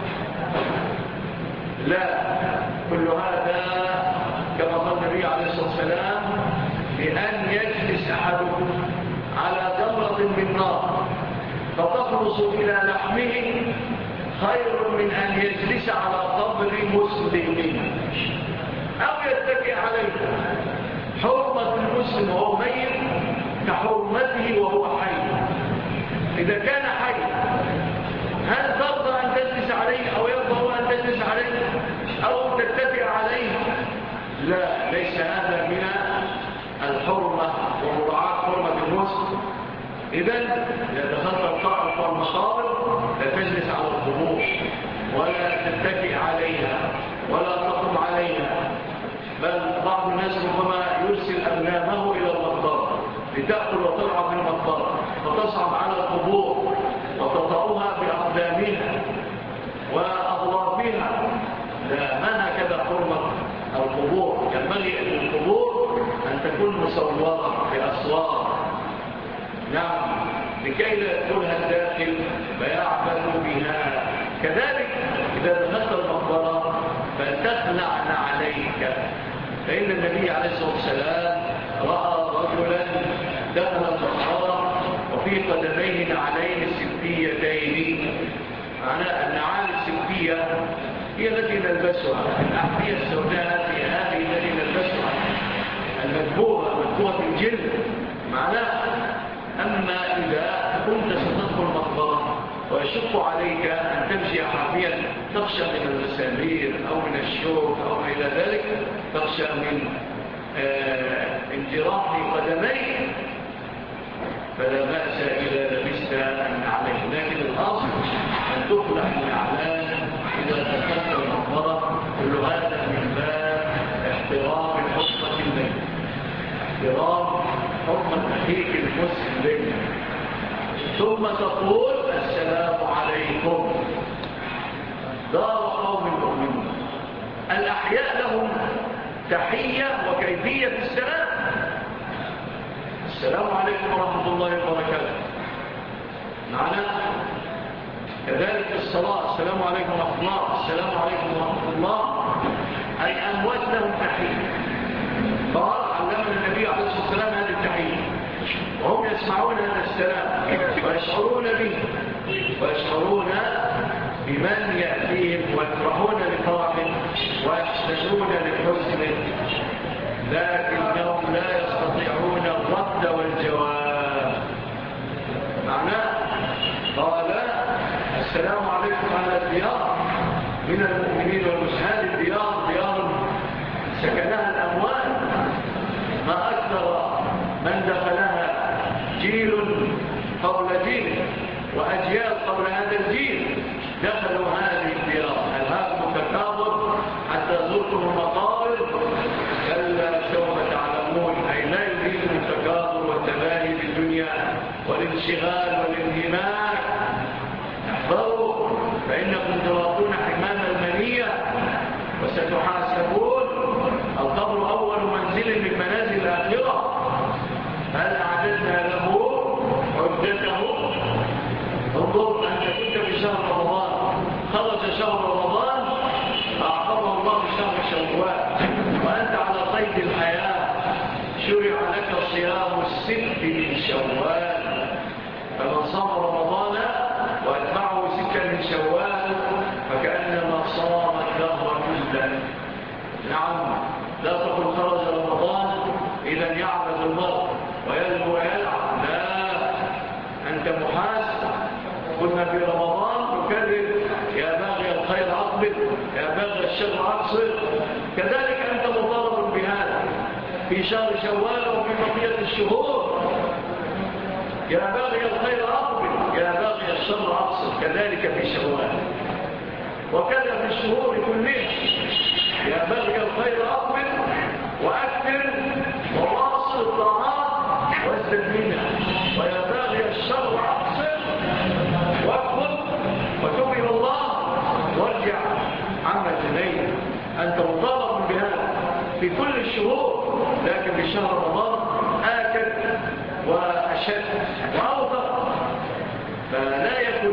لا، كل هذا كما قال النبي عليه الصلاة والسلام بأن يجلس أحدكم على جمرة من نار فتخلص إلى لحمه خير من أن يجلس على قبر مسلم أو يتكئ عليه. حرمة المسلم وهو ميت كحرمته وهو حي. إذا كان حي هل ترضى أن تجلس عليه أو يرضى أن تجلس عليه أو تتكئ عليه؟ لا، ليس هذا من الحرمة ومراعاة حرمة المسلم. إذن إذا دخلت القاعة والمقابر لا تجلس على القبور ولا تتكئ عليها ولا تقوم عليها، بل بعض الناس ربما يرسل أبنامه إلى المقبرة لتأكل وتلعب من المقبرة فتصعد على القبور وتطأها بأقدامها وأضرابها. لا، ما هكذا حرمة القبور. ينبغي أن القبور أن تكون مصورة بأسوار، نعم، لكي لا يدخلها الداخل فيعبث بها. كذلك إذا دخلت المقبرة فتخلعن عليك، فإن النبي عليه الصلاة والسلام رأى رجلا دخل المقبرة وفي قدميه نعلين سبتيتين. معناه النعال السبتية هي التي نلبسها، الأحذية السوداء هي هذه التي نلبسها المدبوغة مدبوغة الجلد. معناه أما إذا كنت ستدخل المقبرة ويشق عليك أن تمشي حافيا تخشى من المسامير أو من الشوك أو إلى ذلك، تخشى من آه انجراح قدميك، فلا بأس إذا لبست النعلين. لكن احترام حرمة أخيك المسلم، ثم تقول السلام عليكم. دار قوم المؤمنين الأحياء لهم تحية وكيفية السلام. السلام عليكم ورحمة الله وبركاته معنا. كذلك الصلاة السلام عليكم ورحمة الله، السلام عليكم ورحمة الله. الأموات لهم تحية، قال علمنا النبي عليه الصلاة والسلام هذه التحية، وهم يسمعون هذا السلام ويشعرون به ويشعرون بمن يأتيهم ويفرحون لفرحه ويحزنون لحزنه، لكنهم لا يستطيعون الرد والجواب. معناه قال السلام عليكم على الديار من المؤمنين والمسلمين. الديار ديار سكنها الأموال، ما أكثر من دخلها جيل قبل جيل وأجيال قبل هذا الجيل دخلوا هذه الديار. ألهاكم التكاثر حتى زرتم المقابر، كلا سوف تعلمون. أي لا يريد التكاثر والتباهي بالدنيا والانشغال والانهماك. احذروا فإنكم تراقون حمام المنية وستحاسبون. القبر أول منزل من منازل الآخرة، هل أعددنا له عدته؟ انظر أنت كنت في شهر رمضان، خرج شهر رمضان أعقبه الله شهر شوال، وأنت على قيد الحياة. شرع لك صيام الست من شوال، فمن صام رمضان وأتبعه ستا من شوال فكأنما صام الدهر كله. نعم، لا تقل خرج رمضان إذا يعبد المرء ويلهو ويلعب، لا، أنت محاسب. كنا في رمضان نكرر يا باغي الخير أقبل، يا باغي الشر أقصر. كذلك أنت مطالب بهذا في شهر شوال وفي بقية الشهور. يا باغي الخير أقبل، يا باغي الشر أقصر. كذلك في شوال وكذا في الشهور كلها. يا باغي الخير أقبل وأكثر وواصل الطاعات وازدد منها، ويا باغي الشر أقصر واكفر وتوب إلى الله وارجع عما جنيت. أنت مطالب بهذا في كل الشهور، لكن في شهر رمضان آكد وأشد وأوضح. فلا يكن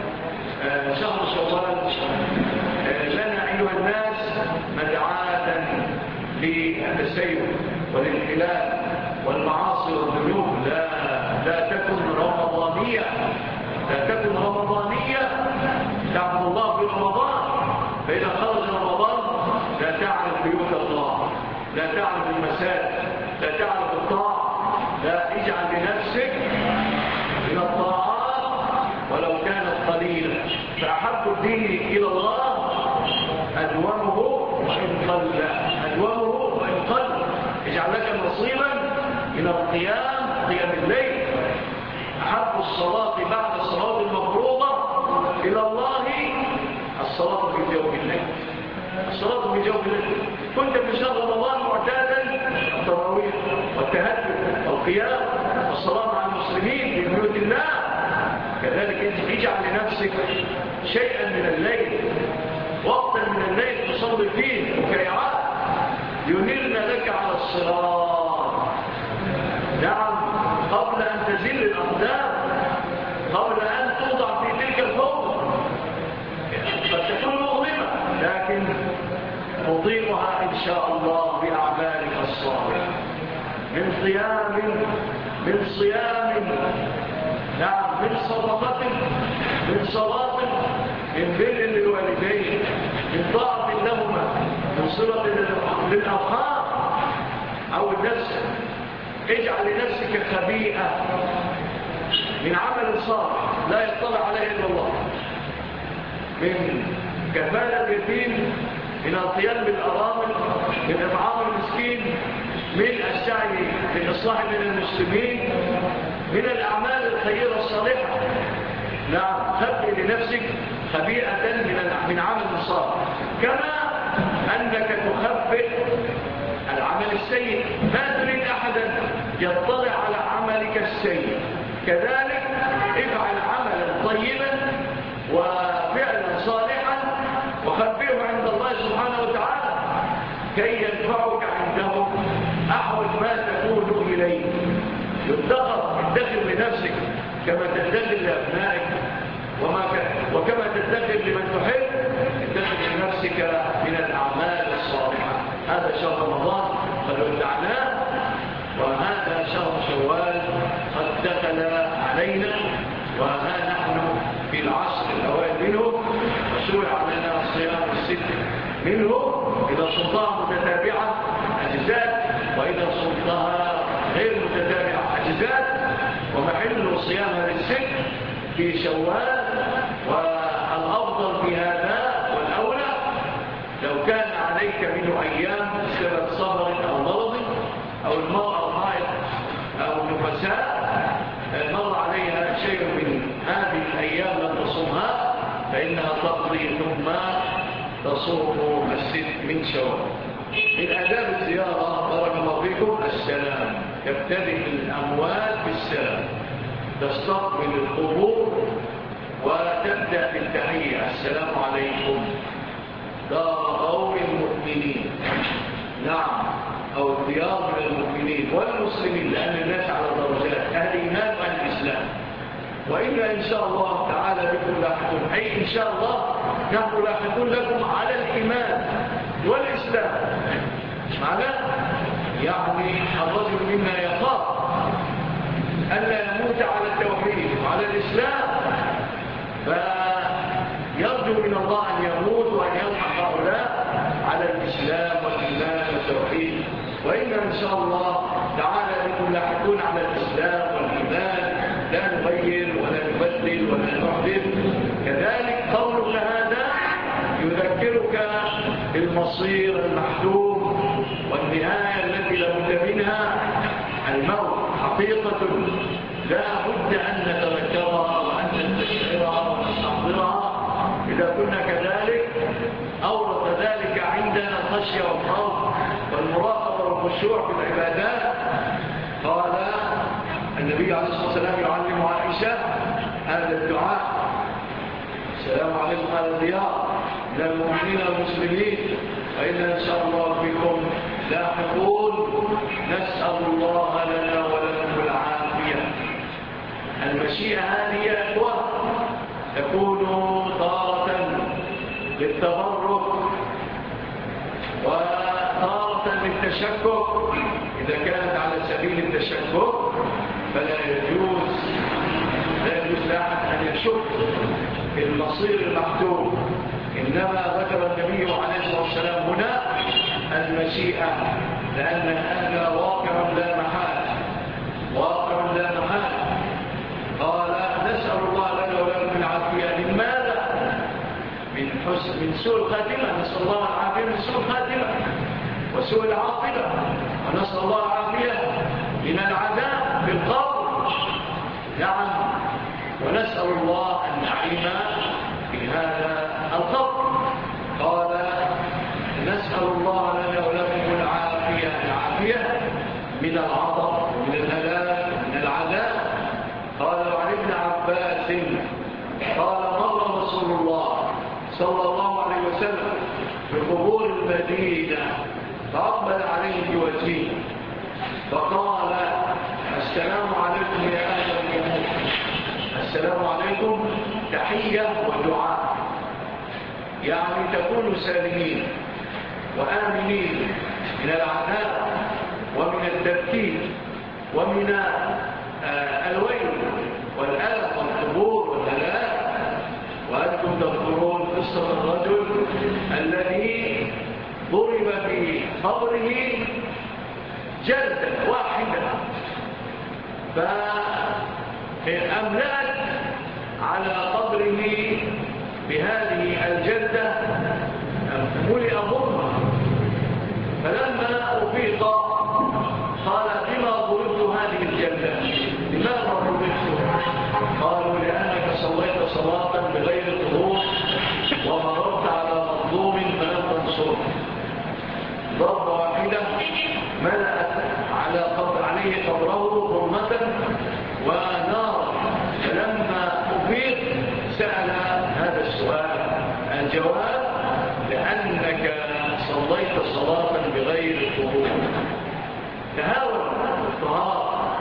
شهر شوال لنا أيها الناس مدعاة للتسيب والانحلال والمعاصي والذنوب. لا لا تكن رمضانية، لا تكن رمضانية تعبد الله في رمضان، فإذا خرج رمضان لا تعرف بيوت الله، لا تعرف المساجد، لا تعرف الطاعة. لا، اجعل لنفسك من الطاعات ولو كانت قليلة. فأحب الدين إلى الله أدومه وإن قل، أدومه وإن قل. اجعل لك نصيبا من القيام، قيام الليل. أحب الصلاة بعد الصلاة المفروضة إلى الله الصلاة في جوف الليل، الصلاة في جوف الليل. كنت في شهر رمضان معتادا التراويح والتهجد والقيام والصلاة مع المسلمين في بيوت الله، كذلك اجعل لنفسك شيئا من الليل، وقتا من الليل تصلي فيه ركعات ينيرن لك على الصراط. نعم، قبل أن تزل الأقدام، قبل أن توضع في تلك الفوضى، فتكون مظلمة، لكن تضيقها إن شاء الله بأعمالك الصالحة، من صيام من صيام نعم، من صدقة، من صلاة، من بر للوالدين، من طاعة لهما، من صلة للأرحام أو النفس. اجعل لنفسك خبيئة من عمل صالح لا يطلع عليه إلا الله، من كفالة اليتيم، من القيام بالأرامل، من إطعام المسكين، من السعي للإصلاح من المسلمين، من الأعمال الخيرة الصالحة. نعم، خبئ لنفسك خبيئة من عمل صالح، كما أنك تخبئ العمل السيء. ما تريد أحد أحدا يطلع على عملك السيء. كذلك افعل عملا طيبا وفعلا صالحا وخبره عند الله سبحانه وتعالى كي ينفعك عنده أحوج ما تكون إليه. يدخر ادخر لنفسك كما تدخر لأبنائك وما ك... وكما تدخر لمن تحب ادخر لنفسك من الأعمال الصالحة. هذا شهر رمضان قد ودعناه، وهذا شهر شوال قد دخل علينا، وها نحن في العشر الأوائل منه، وشرع لنا صيام الست منه. إذا صمتها متتابعة أجزاء، وإذا صمتها غير متتابعة أجزاء. ومحل صيامها للست في شوال، والأفضل في هذا والأولى لو كان عليك منه أيام بسبب صبر أو مرض أو المرأة الحائض أو النفساء مر عليها شيء من هذه الأيام لم تصومها فإنها تقضي ثم تصوم الست من شوال. من آداب الزيارة بارك الله فيكم السلام. يبتدئ الأموال بالسلام، تستقبل القبور وتبدأ بالتحية: السلام عليكم دار قوم المؤمنين. نعم، أو ديار من المؤمنين والمسلمين، لأن الناس على درجات، أهل إيمان وأهل الإسلام. وإلا إن شاء الله تعالى بكم لاحقون، أي إن شاء الله نحن لاحقون لكم على الإيمان والإسلام. معناه يعني الرجل منا يخاف ألا يموت على التوحيد وعلى الإسلام، فيرجو من الله أن يموت وأن يلحق هؤلاء على الإسلام والإيمان والتوحيد. وإنا إن شاء الله تعالى بكم لاحقون على الإسلام والإيمان، لا نغير ولا نبدل ولا نحدث. كذلك قولك هذا يذكرك بالمصير المحتوم والنهاية التي لابد منها، الموت حقيقة لا بد أن نتذكرها وأن نستشعرها ونستحضرها. إذا كنا كذلك أورد ذلك عندنا الخشية والخوف والمراقبة والخشوع في العبادات. قال النبي عليه الصلاة والسلام يعلم عائشة هذا الدعاء: السلام عليكم أهل الديار من المؤمنين والمسلمين، وإنا إن شاء الله بكم لاحقون، نسأل الله لنا ولكم العافية. المشيئة هذه يا إخوة تكون طارة للتبرك وطارة للتشكك. إذا كانت على سبيل التشكك فلا يجوز لا يجوز لأحد أن يشك في المصير المحتوم. إنما ذكر النبي عليه الصلاة والسلام هنا المشيئة، لأن هذا واقع لا محال، واقع لا محال. قال: نسأل الله لنا ولكم العافية. من ماذا؟ من حسن من سوء الخاتمة. نسأل الله العافية من سوء الخاتمة وسوء العاقبة، ونسأل الله العافية من العذاب في القبر. نعم، ونسأل الله النعيم في هذا القبر. قال: نسأل الله لنا ولكم العافية، العافية من العطب ومن الهلاك ومن العذاب. قال: وعن ابن عباس قال: مر رسول الله صلى الله عليه وسلم بقبور المدينة فأقبل عليه بوجهه فقال: السلام عليكم يا أهل القبور. السلام عليكم تحية ودعاء، يعني تكونوا سالمين وآمنين من العذاب ومن التبكير ومن الويل والألم والقبور والهلاك. وأنتم تذكرون قصة الرجل الذي ضرب في قبره جلدة واحدة فأملأت على قبره بهذه الجلدة، ملئ ظلمة. فلما أفيق قال: بما ضربت هذه الجلدة؟ لماذا ضربت؟ قالوا: لأنك صليت صلاة بغير طهور ومررت على مظلوم فلم تنصره. ضربة واحدة ملأت على قبر عليه قبره ظلمة ونارا. فلما أفيق سأل هذا السؤال، الجواب لأنك صليت صلاة بغير طهور، تهاون الطهارة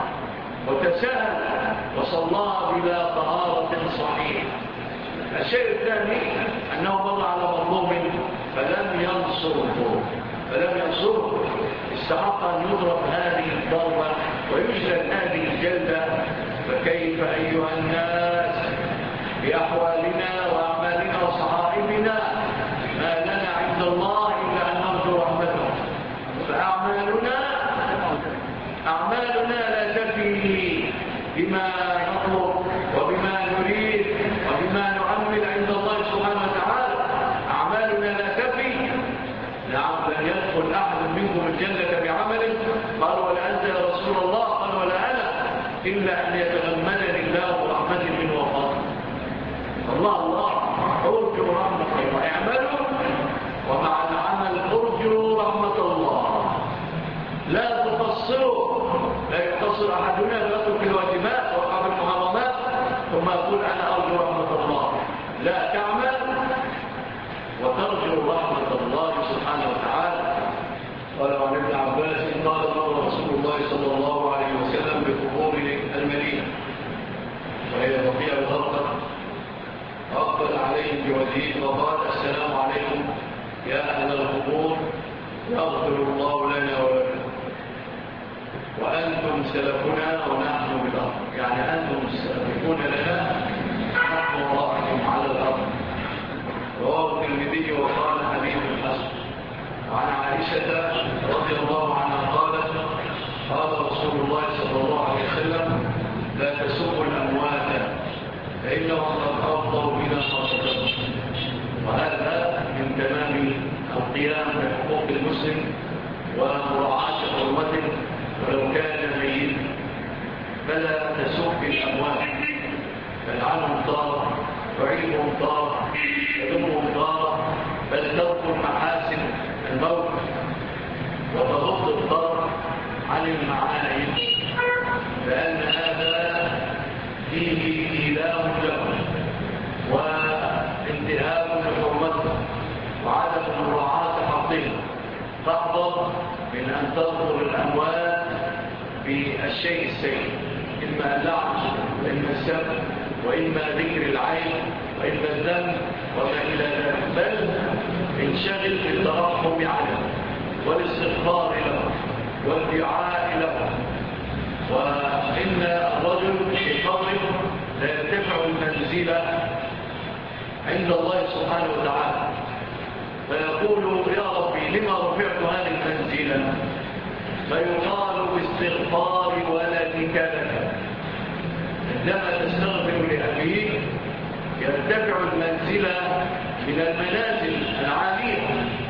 وتساهل وصلاها بلا طهارة صحيحة. الشيء الثاني أنه مر على مظلوم فلم ينصره فلم ينصره استحق أن يضرب هذه الضربة ويجلد هذه الجلدة. فكيف أيها الناس بأحوالنا وأعمالنا وصحائفنا؟ ما لنا عند الله إلا أن نرجو رحمته. فأعمالنا أعمالنا لا تفي بما نطلب وبما نريد وبما نعمل عند الله سبحانه وتعالى. أعمالنا لا تفي. نعم، لن يدخل أحد منكم الجنة بعمله، قال ولا أنت يا رسول الله؟ قال ولا أنا، إلا أن يتغمدني الله برحمة منه وفضل. الله الله أرجو رحمة الله. اعملوا ومع العمل أرجو رحمة الله. لا تقصروا، لا يقصر أحدنا يترك الواجبات ويقع بالمحرمات ثم يقول أنا أرجو رحمة الله. لا، تعمل وترجو رحمة الله سبحانه وتعالى. قال عن ابن عباس قال مر رسول الله صلى الله عليه وسلم بقبور المدينة وهي بقيع الغرقد، أقبل عليهم بوجهه وقال السلام عليكم يا أهل القبور، يغفر الله لنا ولكم، وأنتم سلفنا ونحن بالأرض. يعني أنتم سلفون لنا نحن وراءكم على الأرض. رواه الترمذي وقال حديث حسن. وعن عائشة رضي الله عنها قالت قال رسول الله صلى الله عليه وسلم لا تسبوا الأموات فإنهم قد أفضوا بنا خاصة. وهذا من تمام القيام بحقوق المسلم ومراعاة حرمته ولو كان ميتا. فلا تسب الأموات، فلعنهم طار، تعيبهم طار، تدمهم طار، بل تركوا محاسن الموت وتغض الضرر عن المعايب، لأن هذا فيه إيلام لهم وانتهاك لحرمتهم وعدم مراعاة حقهم. فاحذر من أن تذكر الأموات بالشيء السيء، إما اللعن وإما السب وإما ذكر العين وإما الذنب وما إلى ذلك، بل انشغل بالترحم عليهم والاستغفار لهم والدعاء لهم. وإن الرجل في قبره لا يرتفع المنزلة عند الله سبحانه وتعالى، فيقول يا ربي لما رفعت هذه المنزلة؟ فيقال باستغفار ولدك لك. عندما تستغفر لأبيك يرتفع المنزلة من المنازل العالية.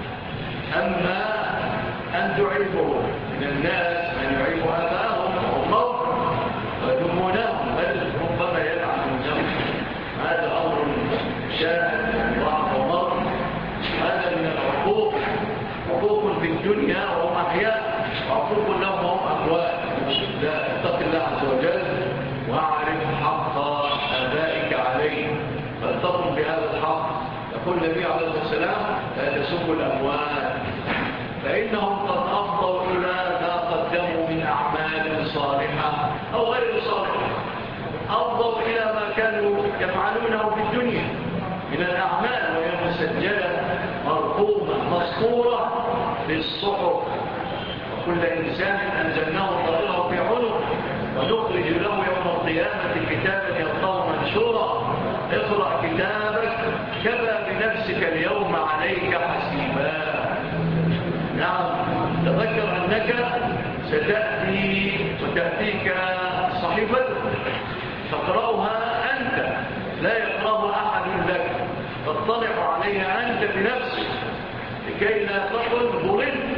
أما أن تعيبه من الناس من يعيب آباءهم وأمهم ويذمونهم بل ربما يلعن الجمع، هذا أمر شاهد ضعف ومر. هذا من العقوق، عقوق في الدنيا وهم أحياء، وعقوق لهم وهم أموات. لا، اتق الله عز وجل واعرف حق آبائك عليه فالتقم بهذا الحق. يقول النبي عليه الصلاة والسلام لا تسبوا الأموات فإنهم قد أفضوا إلى ما قدموا من أعمال صالحة أو غير صالحة، أفضوا إلى ما كانوا يفعلونه في الدنيا من الأعمال، وهي مسجلة مرقومة مسطورة في الصحف. وكل إنسان أنزلناه طائره في عنق ونخرج له يوم القيامة كتابا يلقاه منشورا اقرأ كتابك كفى بنفسك اليوم عليك حسيبا. نعم، تذكر أنك ستأتي وتأتيك صحيفتك تقرأها أنت، لا يقرأها أحد لك، تطلع عليها أنت بنفسك لكي لا تقل ظلمت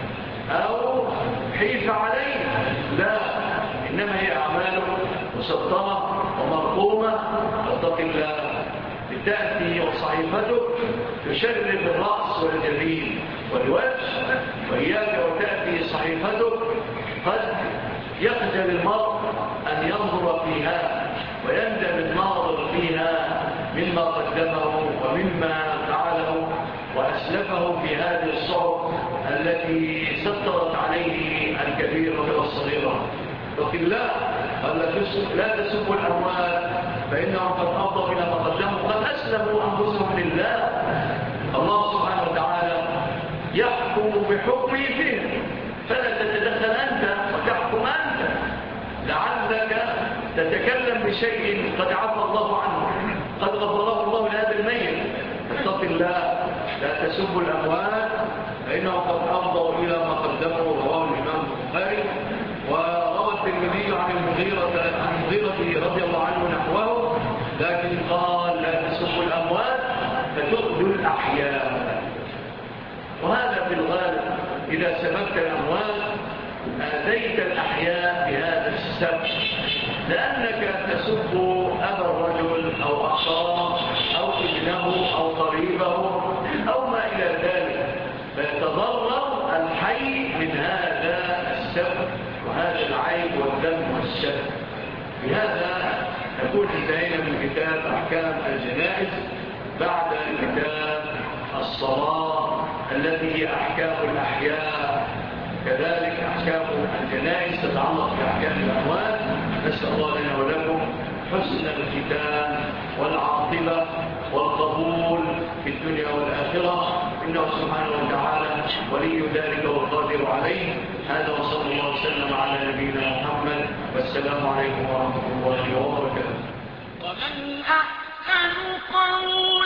أو حيف عليك. لا، إنما هي أعمال مسطرة ومرقومة. اتق الله لتأتي وصحيفتك تشرب الرأس والجبين والوجه، وإياك وتأتي صحيفتك قد يخجل المرء أن ينظر فيها ويندم الناظر فيها مما قدمه ومما فعله وأسلفه في هذه الصعب التي سترت عليه الكبيرة والصغيرة. وقل الله لا تسبوا الأموال فإنهم قد أفضوا إلى ما قدموا قد أسلموا أنفسهم لله. الله سبحانه وتعالى يحكم بحكمه فيهم، فلا تتدخل أنت وتحكم أنت، لعلك تتكلم بشيء قد عفى الله عنه، قد غفره الله لهذا الميت. اتق الله لا تسبوا الأموال فإنهم قد أفضوا إلى ما قدموا. رواه الإمام البخاري وروى الترمذي عن المغيرة عن المغيرة رضي الله عنه نحوه، لكن قال لا تسبوا الأموال فتؤذوا الأحياء. وهذا في الغالب إذا سببت الأموال آذيت الأحياء بهذا السبب، لأنك تسب أبا الرجل أو أخاه أو ابنه أو قريبه أو ما إلى ذلك، فيتضرر الحي من هذا السبب وهذا العيب والذنب والشر. بهذا نكون انتهينا من كتاب أحكام الجنائز بعد كتاب الصلاة التي هي أحكام الأحياء، كذلك أحكام الجنائز تتعلق بأحكام الأموال. نسأل الله لنا ولكم حسن الختام والعاقبة والقبول في الدنيا والآخرة، إنه سبحانه وتعالى ولي ذلك والقادر عليه. هذا وصلى الله وسلم على نبينا محمد، والسلام عليكم ورحمة الله وبركاته. ومن أحسن قولا